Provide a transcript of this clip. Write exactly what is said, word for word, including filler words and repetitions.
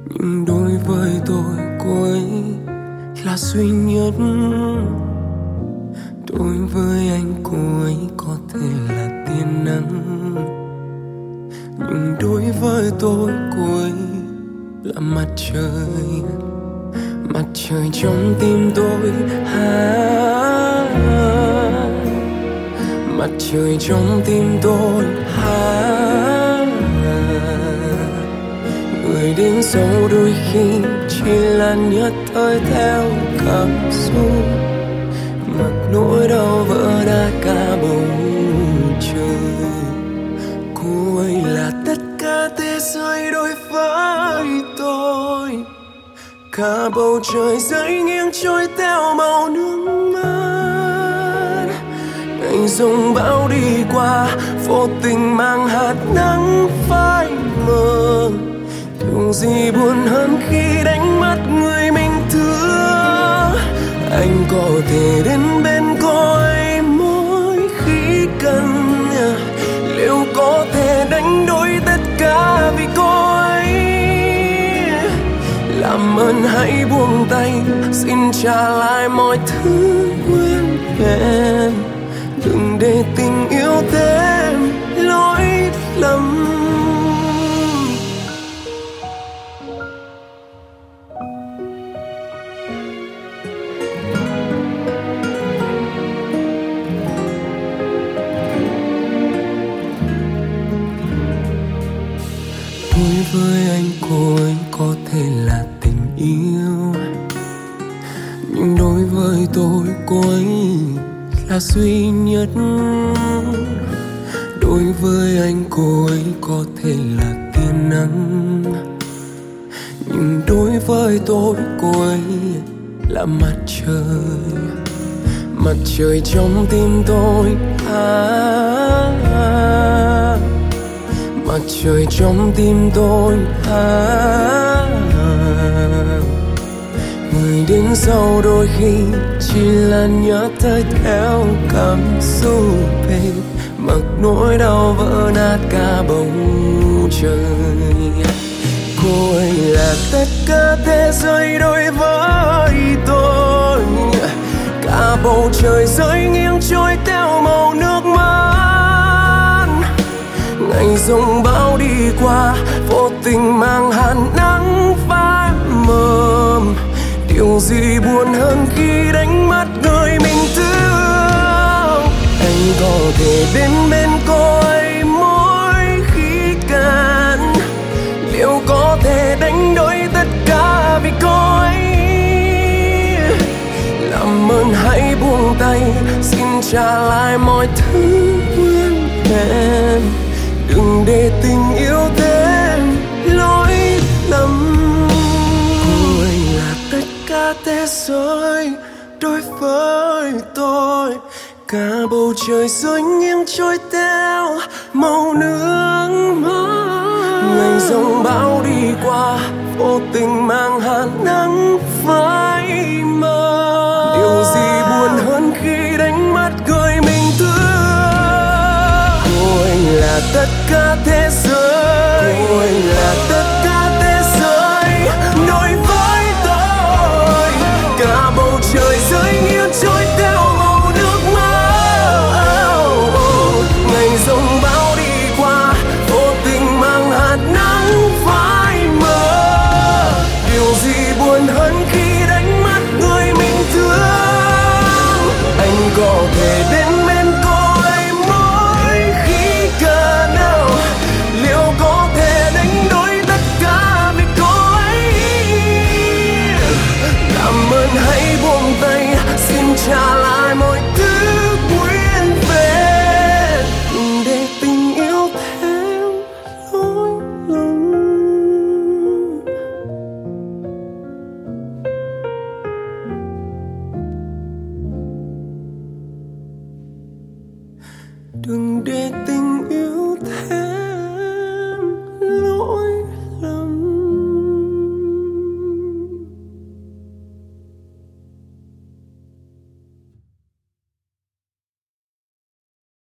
Nhưng đối với tôi cô ấy là duy nhất. Đối với anh cô ấy có thể là tia nắng, nhưng đối với tôi cô ấy là mặt trời. Mặt trời trong tim tôi, ha, mặt trời trong tim tôi, ha. Người đến sau đôi khi chỉ là nhất thời theo cảm xúc, mặc nỗi đau vỡ nát cả bầu trời. Cô ấy là tất cả thế giới đối với tôi, cả bầu trời rơi nghiêng trôi theo màu nước mắt. Ngày giông bão đi qua, vô tình mang hạt nắng phai mờ. Điều gì buồn hơn khi đánh mất người mình thương. Anh có thể đến bên cô ấy mỗi khi cần, liệu có thể đánh đổi tất cả vì cô ấy. Làm ơn hãy buông tay, xin trả lại mọi thứ nguyên vẹn. Đừng để tình yêu thêm lỗi lầm. Đối với anh cô ấy có thể là tình yêu, nhưng đối với tôi cô ấy là duy nhất. Đối với anh cô ấy có thể là tia nắng, nhưng đối với tôi cô ấy là mặt trời. Mặt trời trong tim tôi, ah, ah. Mặt trời trong tim tôi, ah, ah. Người đến sau đôi khi chỉ là nhớ tới theo cảm xúc, mặc nỗi đau vỡ nát cả bầu trời. Cô ấy là tất cả thế giới đối với tôi, cả bầu trời rơi nghiêng trôi theo màu nước mắt. Ngày giông bão đi qua, vô tình mang hạt nắng phai mờ. Điều gì buồn hơn khi đánh mất người mình thương. Anh có thể đến bên cô ấy mỗi khi cần, liệu có thể đánh đổi tất cả vì cô ấy. Làm ơn hãy buông tay, xin trả lại mọi thứ nguyên vẹn. Đừng để tình yêu thêm lỗi lầm. Cô ấy là tất cả thế giới đối với tôi, cả bầu trời rơi nghiêng trôi theo màu nước mắt. Ngày giông bão đi qua, vô tình mang hạt nắng phai mờ. Điều gì buồn hơn khi đánh mất người mình thương. Cô ấy là tất cả thế giới, cô ấy là tất cả thế giới đối với tôi, cả bầu trời rơi nghiêng trôi theo màu nước mắt. Ngày giông bão đi qua, vô tình mang hạt nắng phai mờ. Điều gì buồn hơn khi đánh mất người mình thương. Anh có thể đến bên cô ấy mỗi khi cần, liệu có thể đánh đổi tất cả vì cô ấy. Làm ơn hãy buông tay, xin trả lại mọi thứ nguyên vẹn. Đừng để tình yêu thêm lỗi lầm. Đừng để